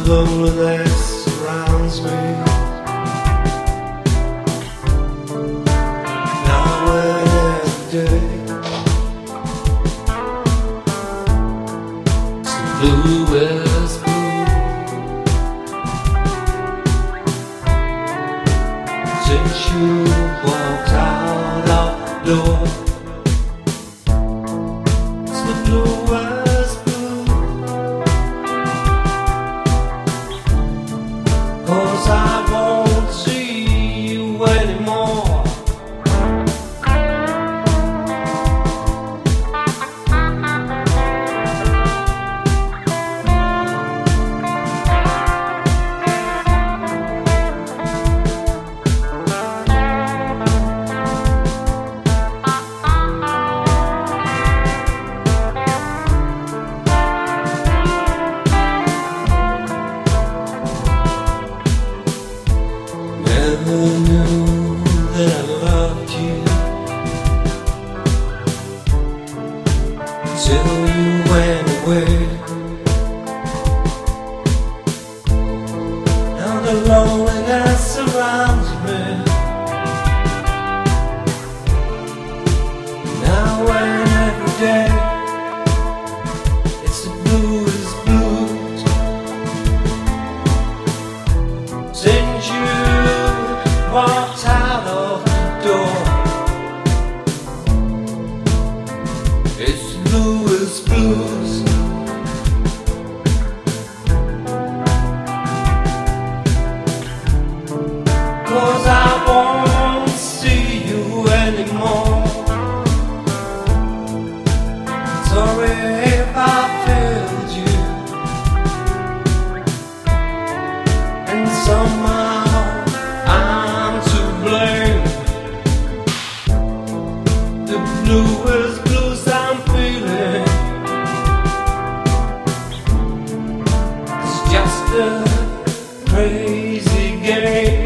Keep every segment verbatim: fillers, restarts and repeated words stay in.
loneliness surrounds me. Now and every day, it's blue as blue. Since you walked out of the door, it's the blue as blue. 'Cause I won't see you anymore. Never knew that I loved you till you went away. Now the loneliness surrounds me. Now and every day, it's the blues, blues. Since you walked out of the door, it's blues, blues. 'Cause I won't see you anymore. Sorry if I failed you, and somehow I'm to blame. The bluest blues I'm feeling, it's just a crazy game.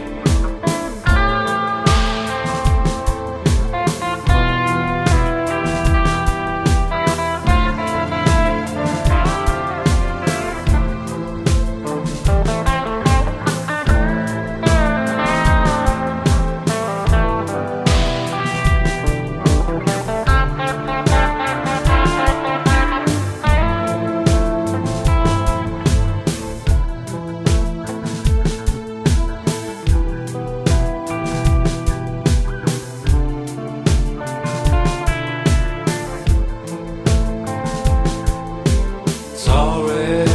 Sorry,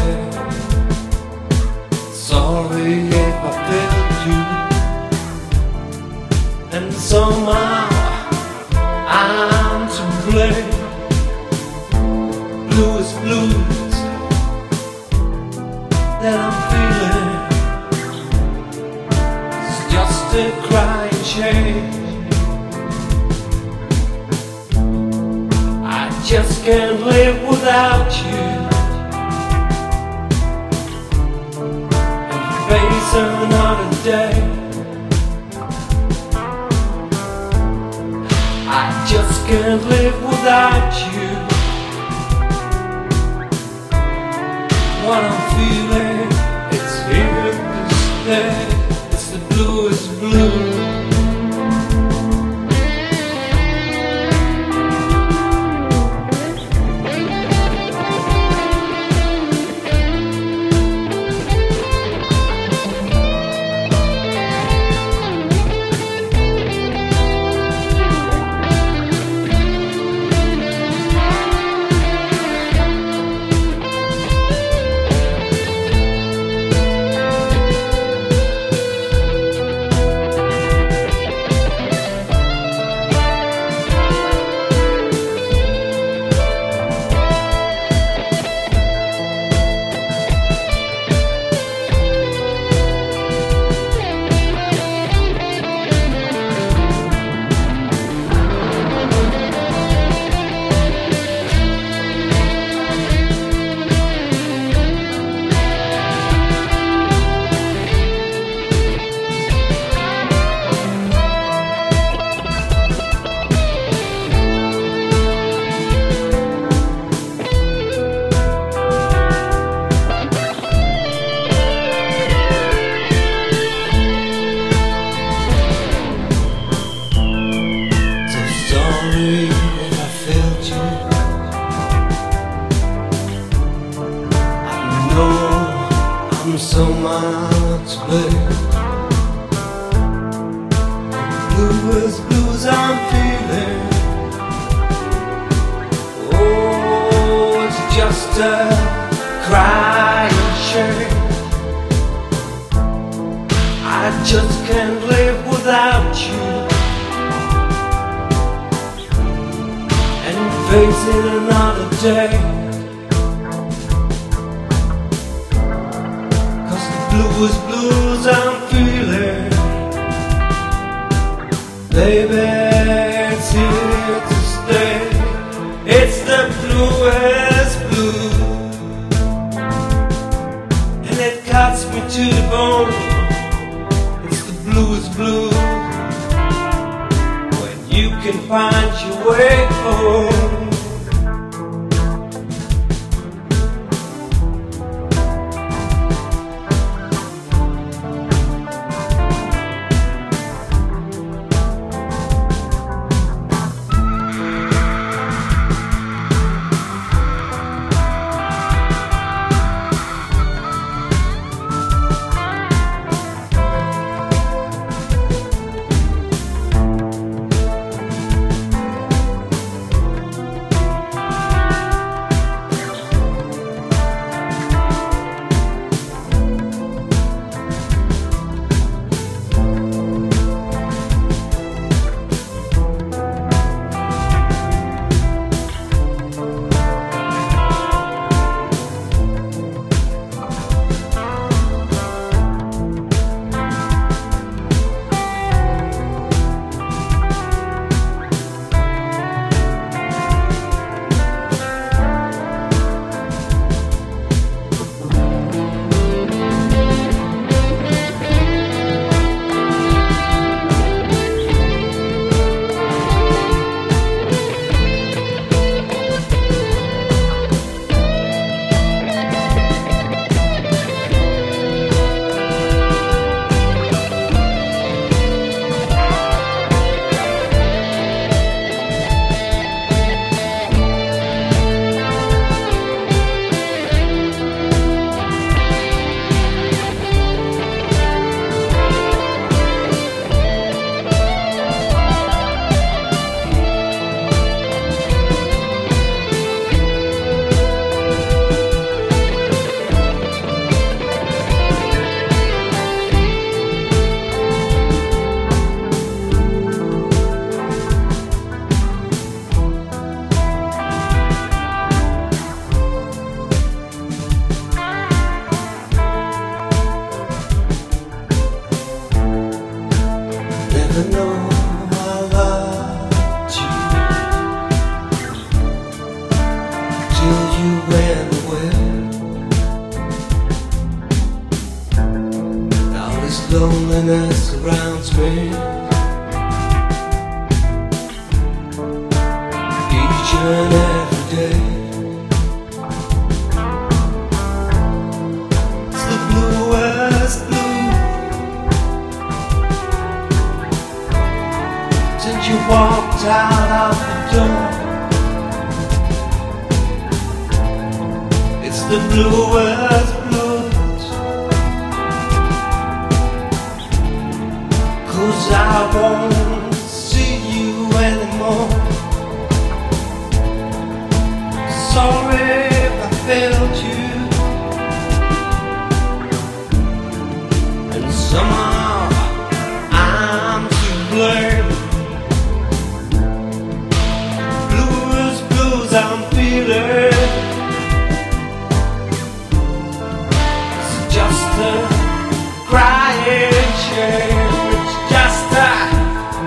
sorry if I failed you, and somehow I'm to blame. Blues, blues that I'm feeling, it's just a crying shame. I just can't live without you. Face another day, I just can't live without you. What I'm feeling, it's here to stay. It's the bluest blue. from someone to blame. Blues, blues I'm feeling. Oh, it's just a crying shame. I just can't live without you, and facing another day. Cause the blues, blues I'm feeling, baby, it's here to stay. It's the bluest blue, and it cuts me to the bone. It's the bluest blue, when you can find your way home. Never know I loved you till you went away. Now this loneliness surrounds me each and every day. It's the bluest blue since you walked out of the door. It's the bluest blues, 'cause I won't see you anymore. Sorry if I failed you, and somehow I'm to blame. I'm feeling, it's just a crying shame. It's just a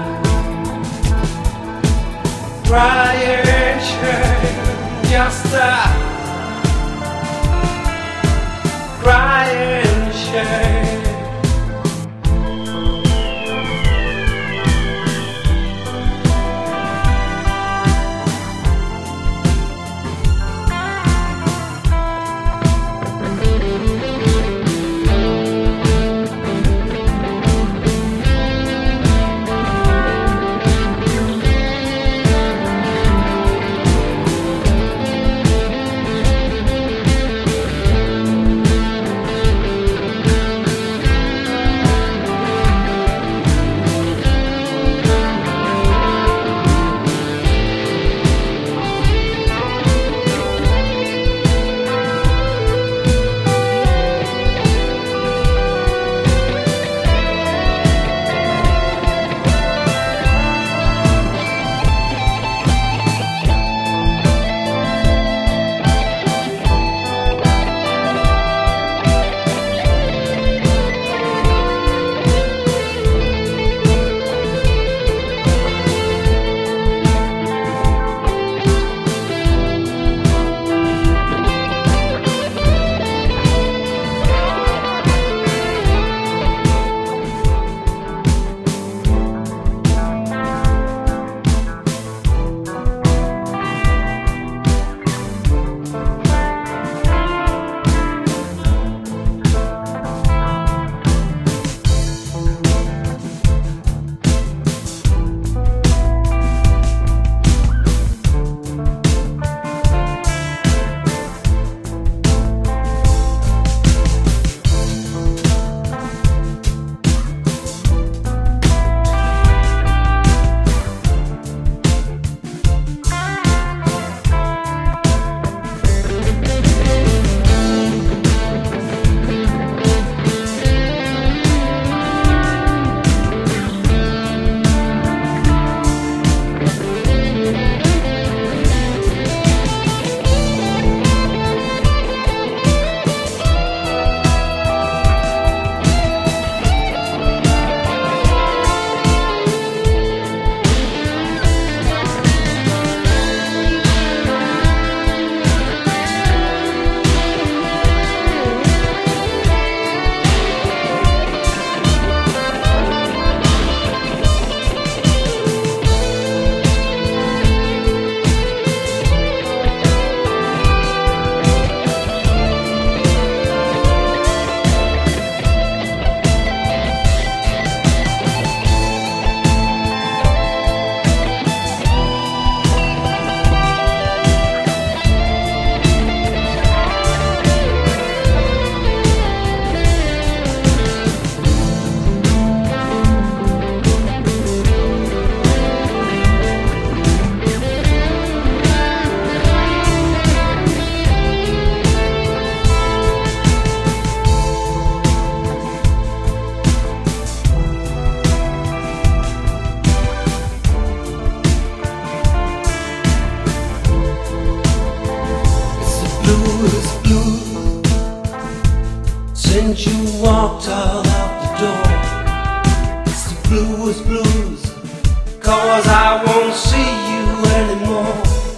Since you walked out of the door, it's the blues, blues, 'cause I won't see you anymore.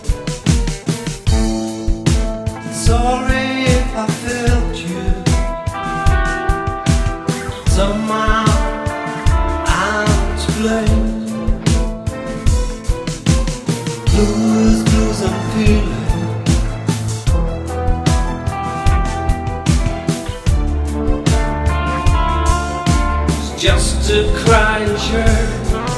Sorry if I failed you. Somehow I'm to blame. Blues, blues I'm feeling. Just a crying shirt.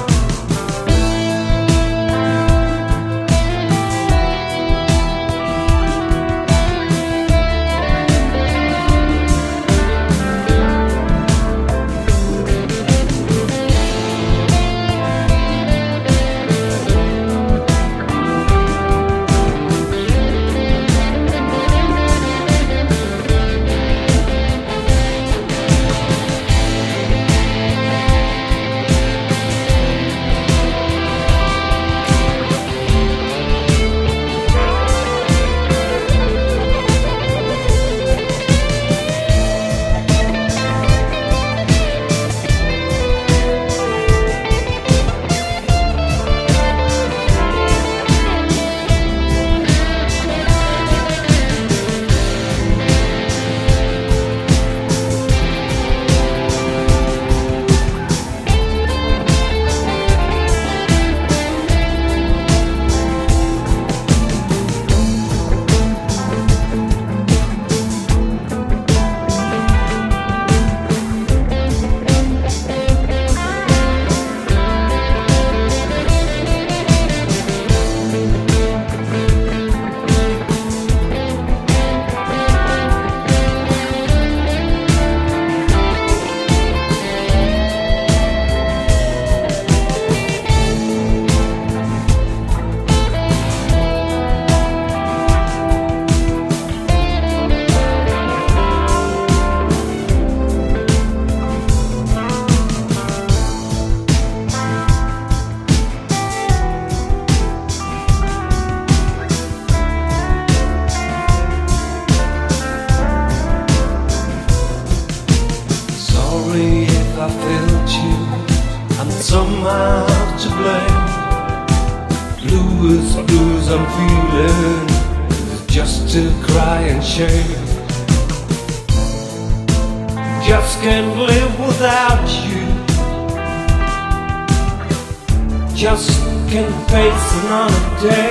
I failed you, I'm somehow to blame. Blues, blues I'm feeling, just to cry and shame. Just can't live without you. Just can't face another day.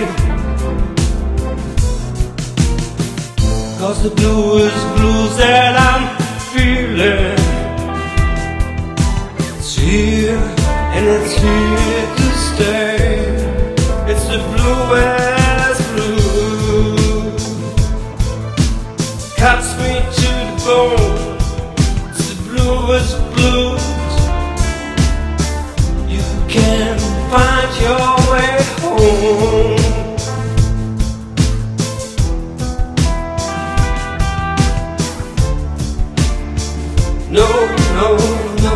'Cause the blues, blues that I'm feeling, here, and it's here to stay. It's the bluest blue, cuts me to the bone. It's the bluest blues. You can find your way home. No, no, no.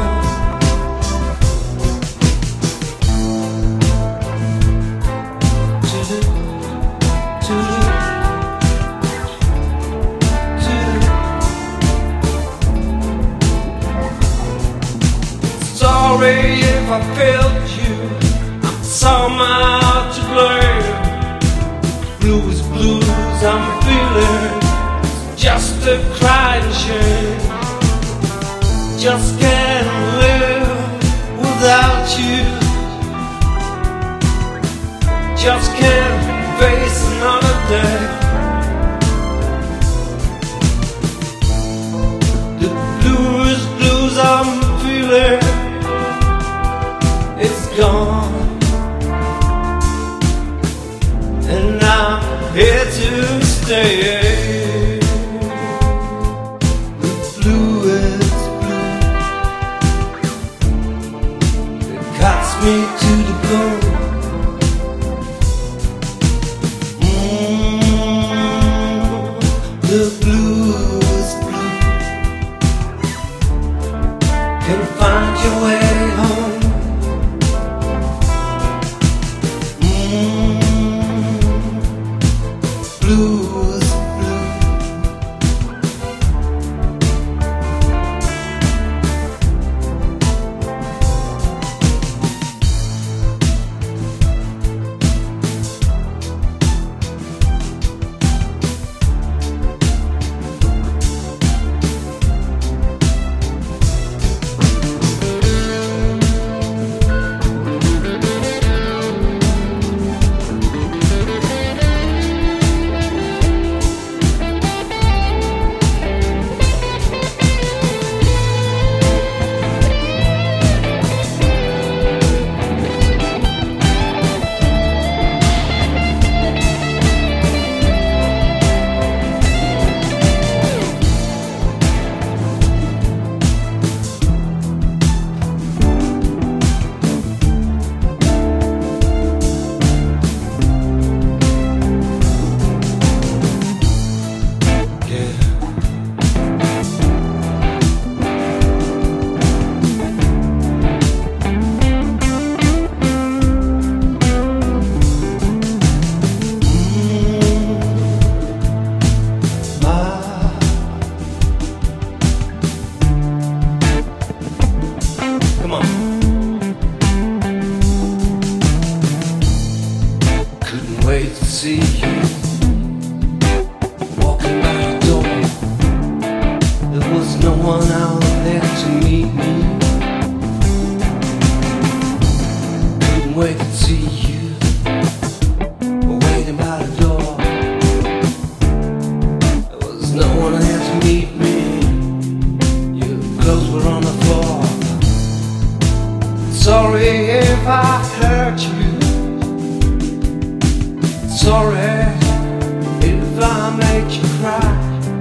Sorry if I failed you, I'm somehow to blame. Blues, blues I'm feeling, just a crying shame. Just can't live without you. Just can't face another day. The blues, blues I'm feeling, it's gone, and I'm here to stay. The blue is blue, it cuts me to the bone. Mm, the blue is blue, can find your way home. Blues, blue. one out there to meet me. Couldn't wait to see you waiting by the door. There was no one there to meet me. Your clothes were on the floor. Sorry if I hurt you. Sorry if I make you cry.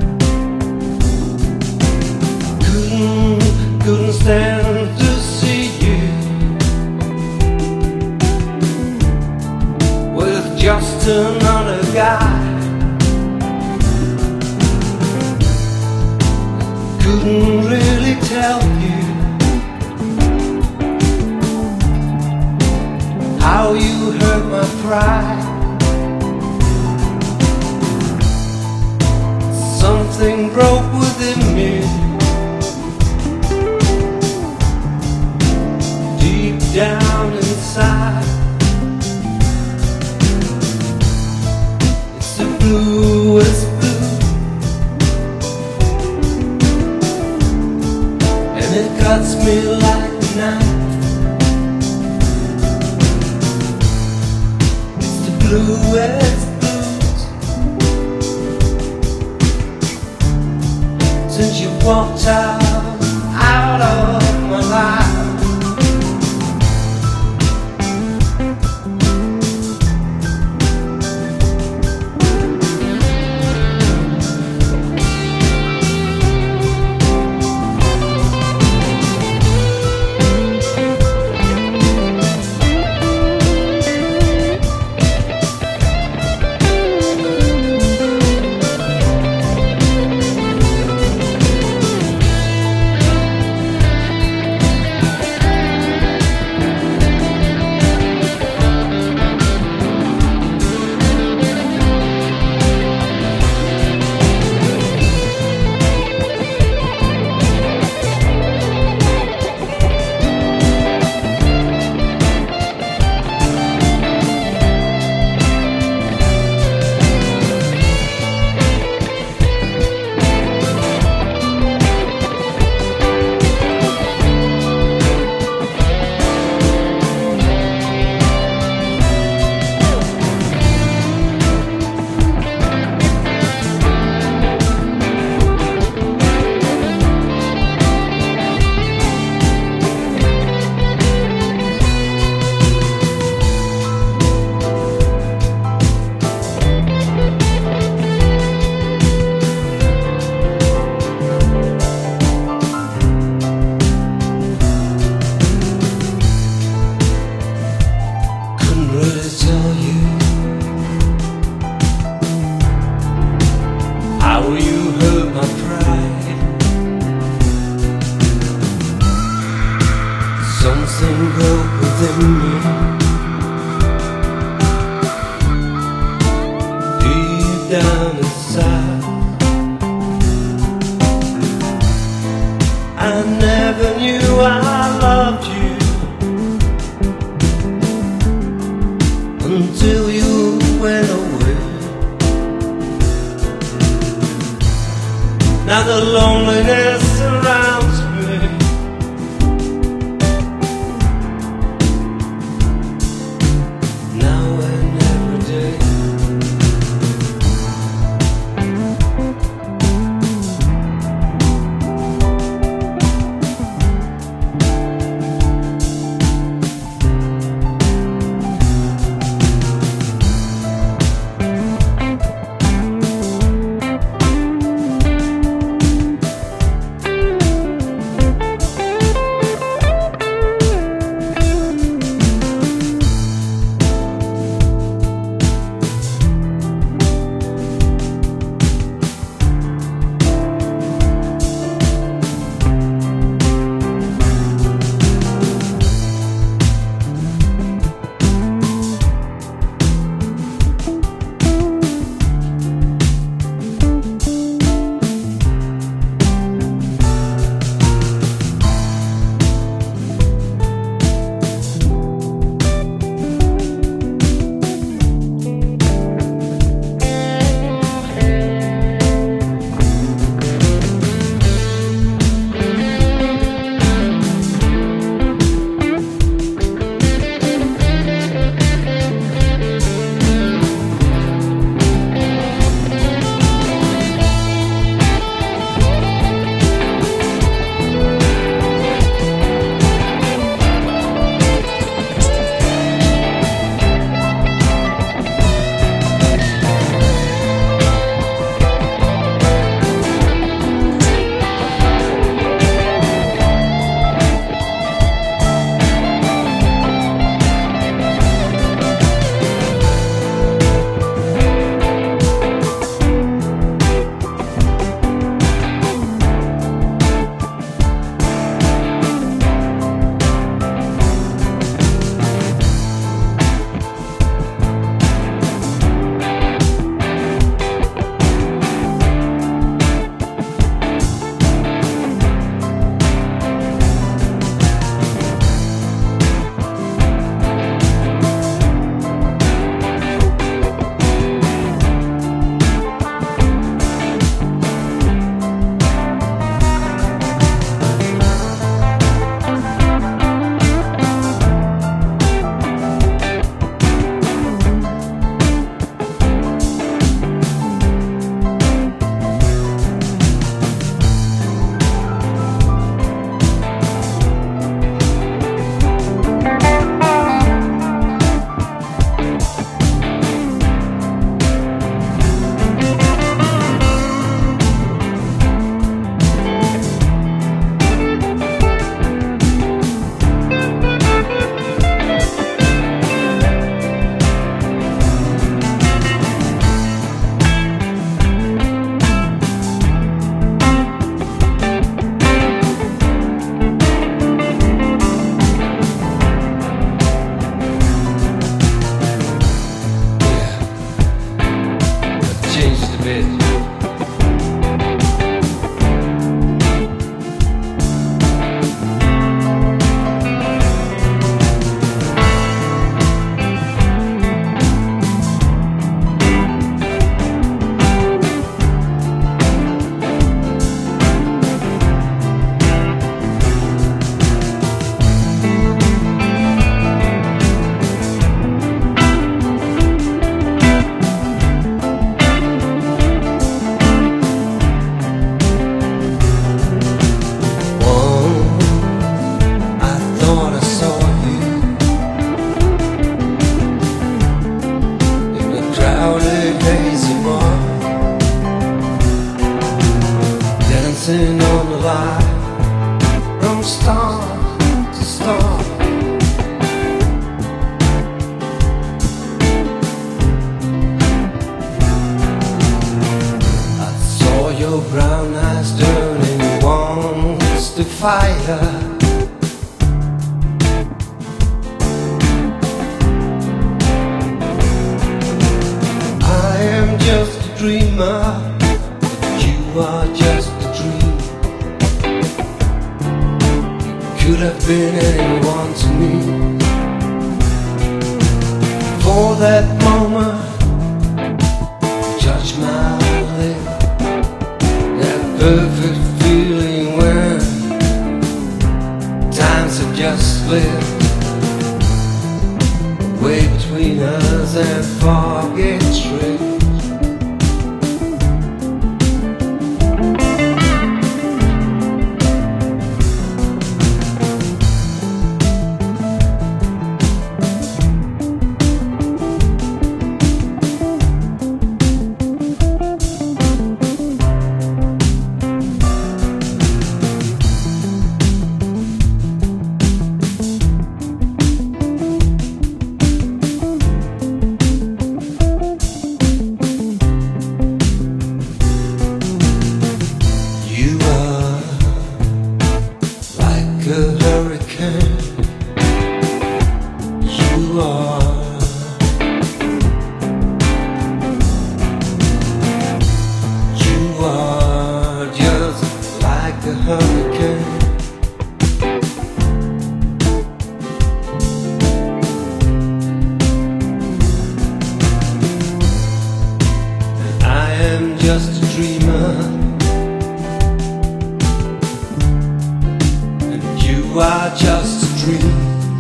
Couldn't, couldn't stand to see you with just another guy. Couldn't really tell you how you hurt my pride. Something broke within me, deep down inside. It's the bluest blue, and it cuts me like a knife. It's the bluest since you walked out, out of my life. How you hurt my pride. Something broke within me, deep down inside. I never knew I loved you until you went away. Now the loneliness surrounds me. Now and every day. dancing on the line from star to star. I saw your brown eyes turning once to fire. I am just a dreamer, but you are just a dream. You could have been anyone to me. For that moment, judge my lip, that perfect feeling when times have just slipped way between us and forget straight. A hurricane, you are. You are just like a hurricane. I am just a dreamer, you are just a dream.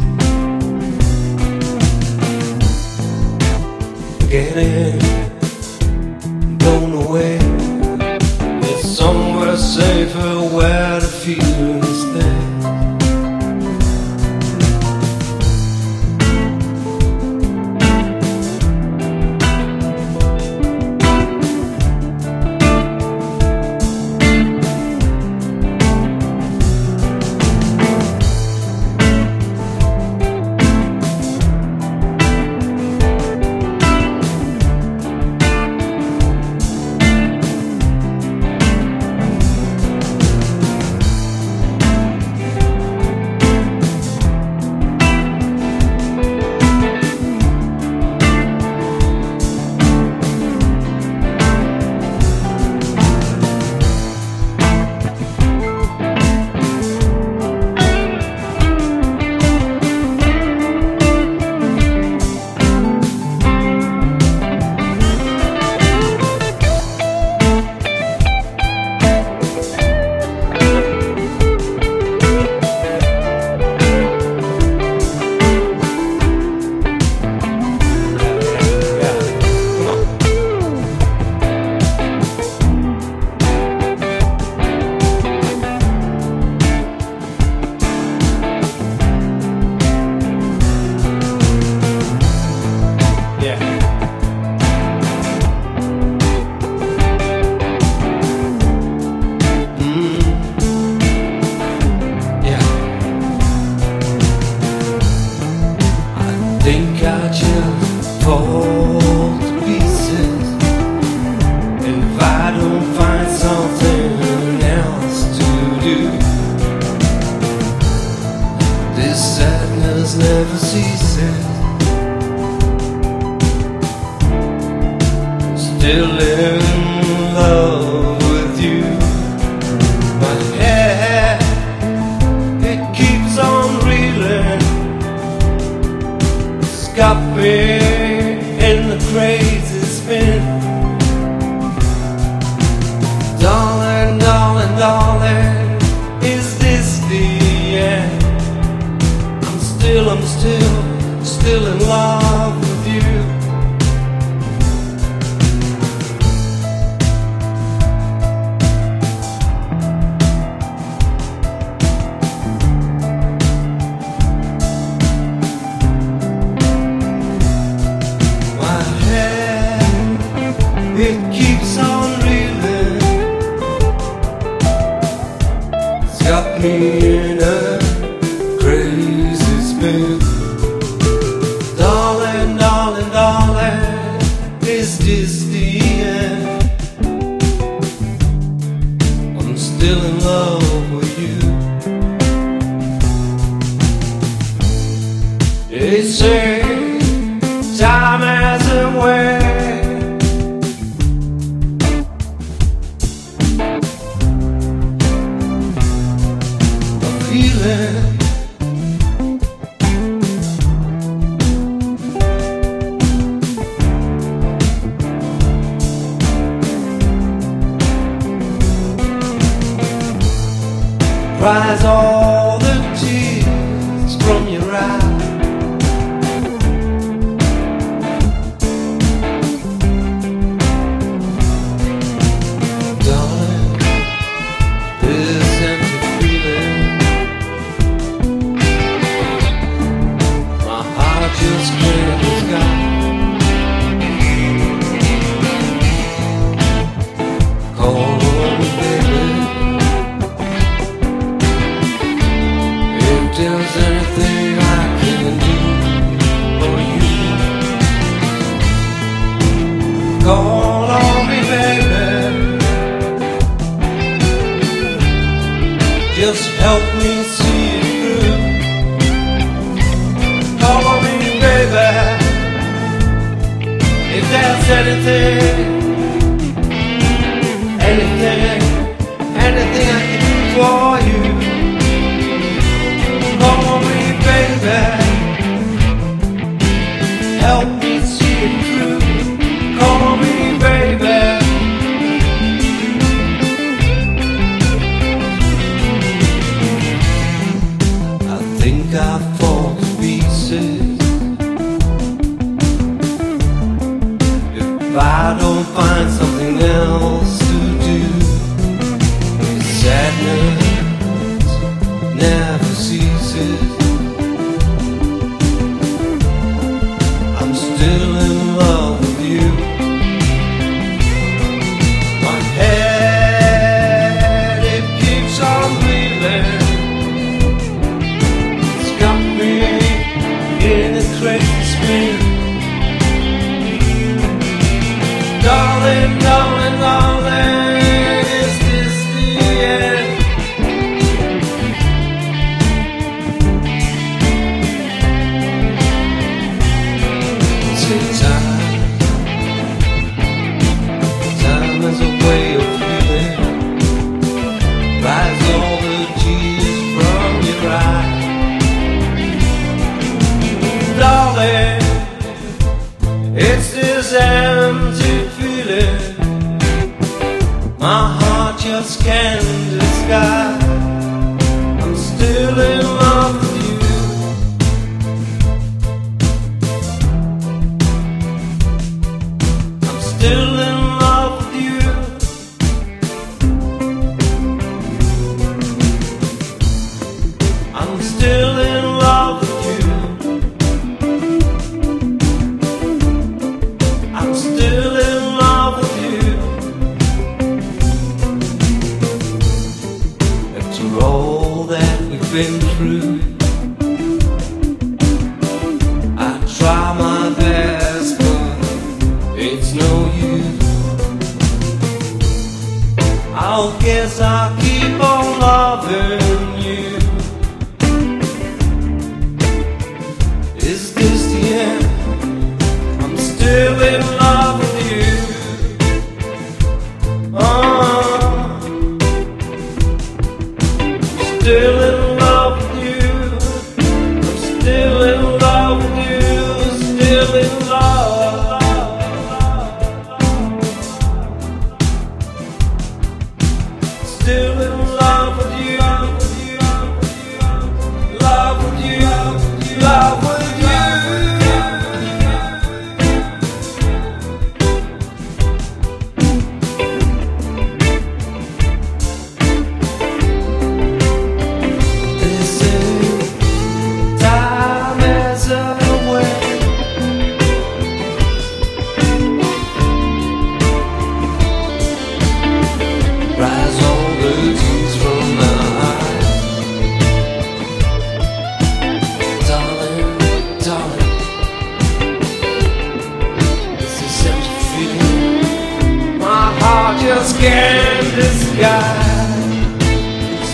Getting blown away. There's somewhere safer where the feelings stay. Think I just fall to pieces if I don't find something else to do. This sadness never ceases, still in love with you. But yeah, it keeps on reeling, got me in the crazy spin. Darling, darling, darling, is this the end? I'm still, I'm still, still in love with you. me in a crazy spin. Darling, darling, darling, is this the end? I'm still in love with you. They say time has a way of healing. Cries all the tears from your eyes. Darling, this empty feeling, my heart just can't escape. Call me, baby. There's anything I can do for you. Call on me, baby. Just help me see it through. Call on me, baby. If there's anything, anything, anything I can do for you. Call me, baby. Help me see it through. Call me, baby. I think I fall to pieces if I don't find something else to do. Sadness never ceases. I'm still in love with you. My head, it keeps on bleeding. It's got me in a crazy spin. Darling, darling, darling, is this the end? Time, time is a way of feeling. Rise all the tears from your eyes. Darling, it's this empty feeling my heart just can't disguise. I'm still in love with you. Still in love with you. I'm still in love with you. I'm still in love with you. After all that we've been through, I try my best, but it's no use. I'll guess I'll keep on loving you. Is this the end? I'm still in love with you. Oh, still in love with you. I'm still in love with you. Still in love. Still in love with you, love with you, love with you, love with you.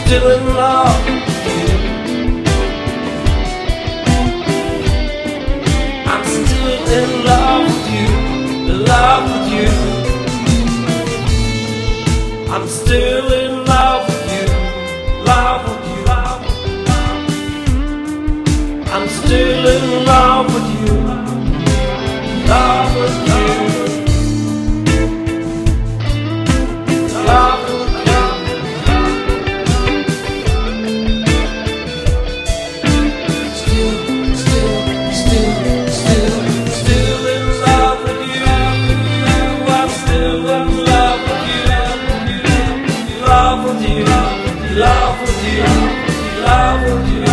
still in love with you. I'm still in love with you, in love with you. I'm still in love with you, love with you, love with you. I'm still in love with you, love with you. Love with you. Still, still, still, still, still in love with you. I'm still in love with you. Love with you, love with you, love with you.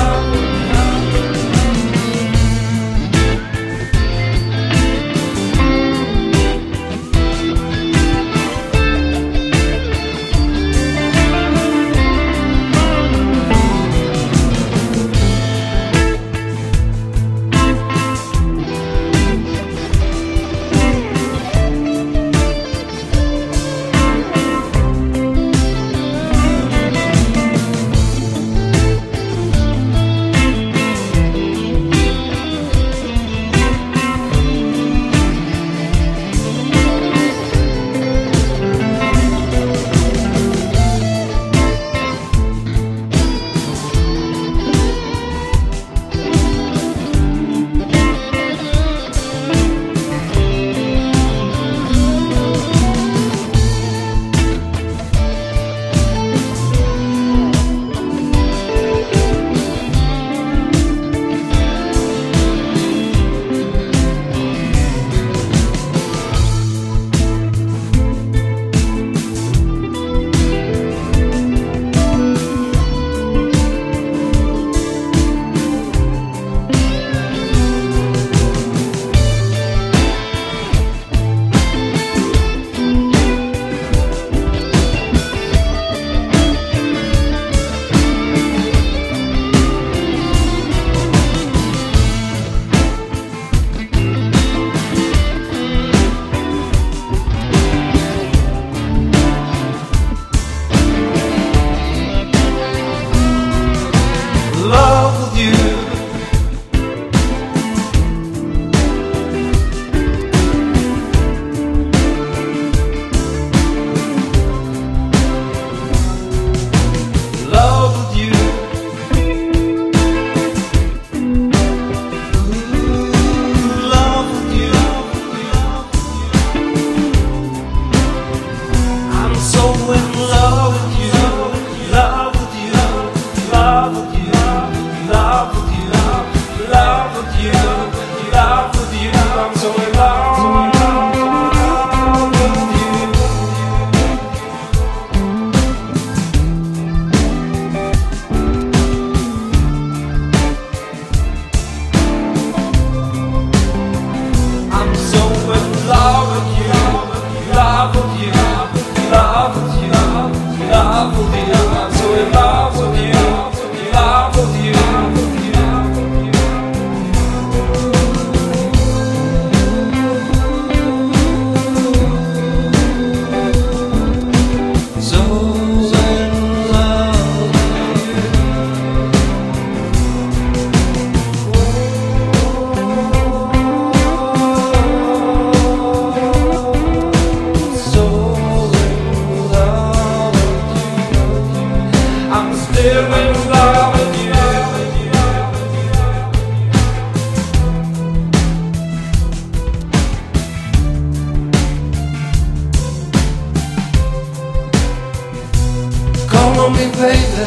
On me, baby.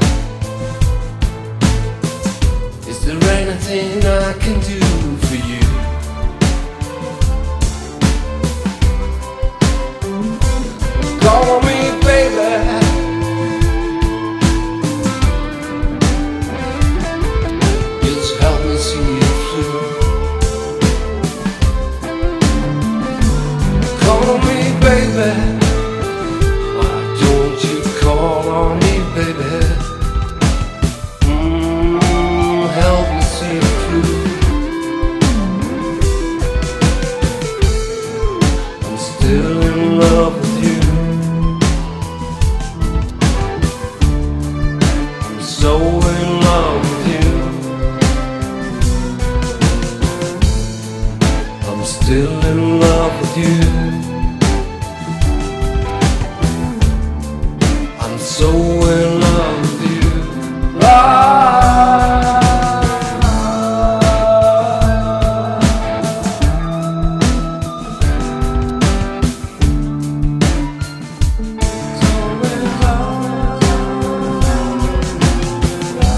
Is there anything I can do for you? Call on me, baby. Just help me see it through. Call on me, baby. Call on me, baby. Mm, help me see it through. I'm still in love with you. so in love with you. I'm still in love with you. I'm so in love with you. Ah. So in love.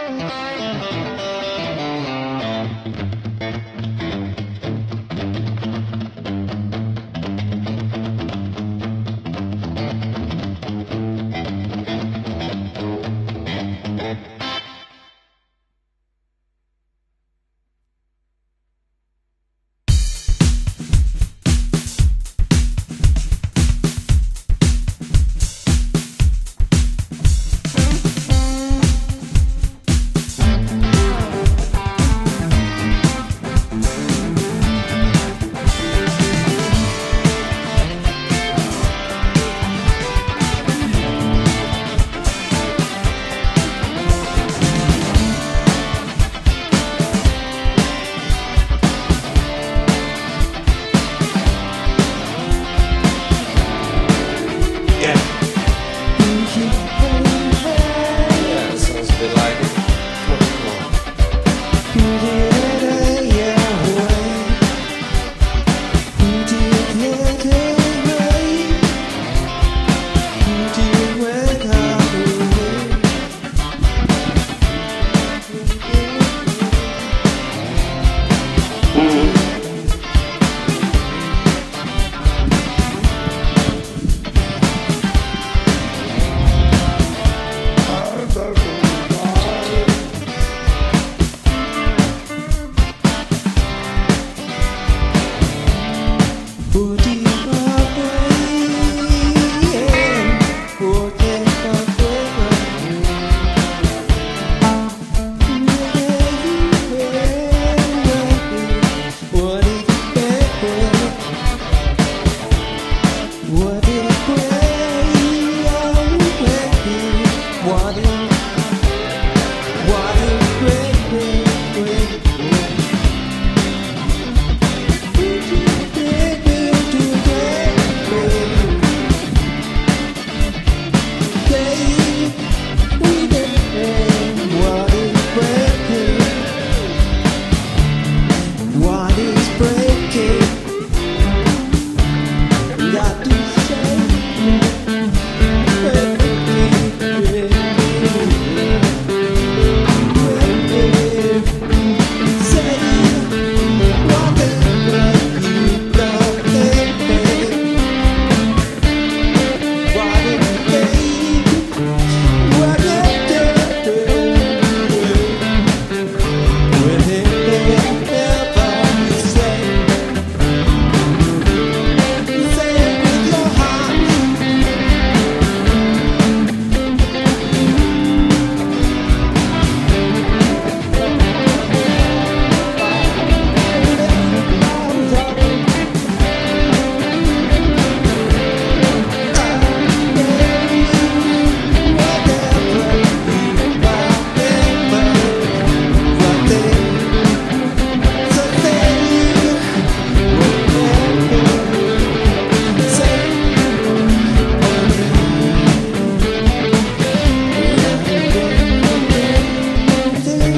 Yeah, it sounds a bit like it. Come on, come on.